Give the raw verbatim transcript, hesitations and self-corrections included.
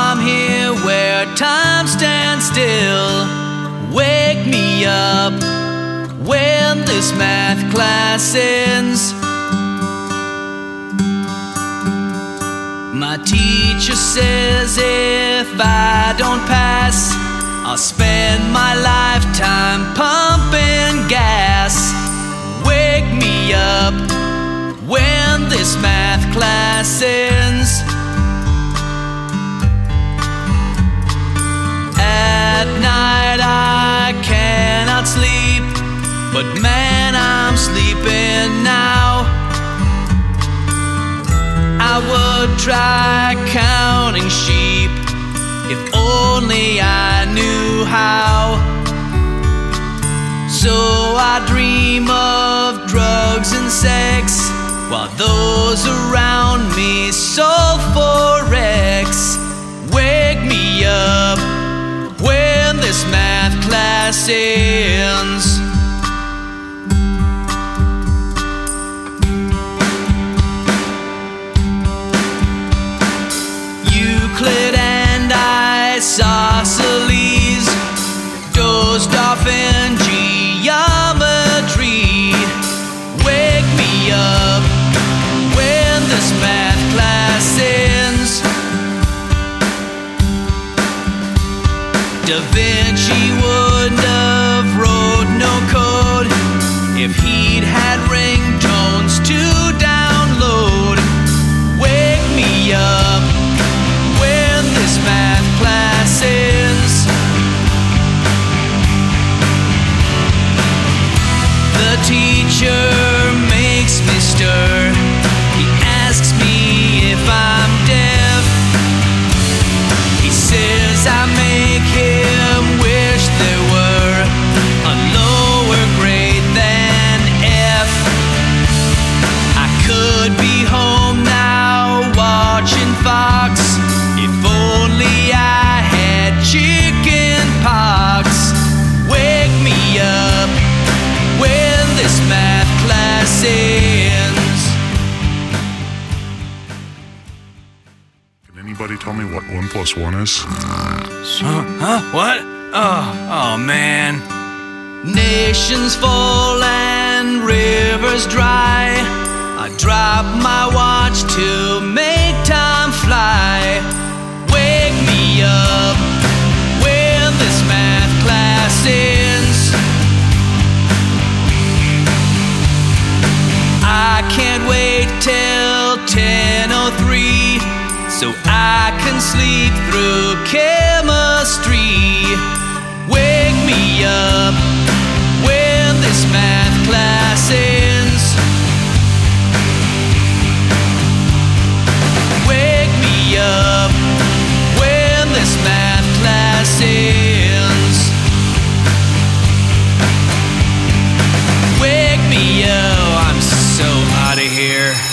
I'm here where time stands still. Wake me up when this math class ends. My teacher says if I don't pass, I'll spend my lifetime pumping gas. Wake me up when this math class ends. At night I cannot sleep, but man, I'm sleeping now. I would try counting sheep if only I knew how. So I dream of drugs and sex, while those around me solve for X. Wake me up when this math class ends. Euclid and isosceles dozed off in geometry. Wake me up when this math class ends. Da Vinci wouldn't have wrote no code if he'd had ringtones to download. Wake me up when this math class ends. The teacher makes me stir. He asks me if I'm deaf. He says I make him wish there were a lower grade than F. I could be home now watching Fox if only I had chicken pox. Wake me up when this math class ends. Can anybody tell me what one plus one is? Huh? Huh? What? Oh, oh man. Nations fall and rivers dry. I drop my watch to make time fly. Wake me up when this math class ends. I can't wait till ten oh three so I can sleep through chemistry. Wake me up when this math class ends. Wake me up when this math class ends. Wake me up, I'm so out of here.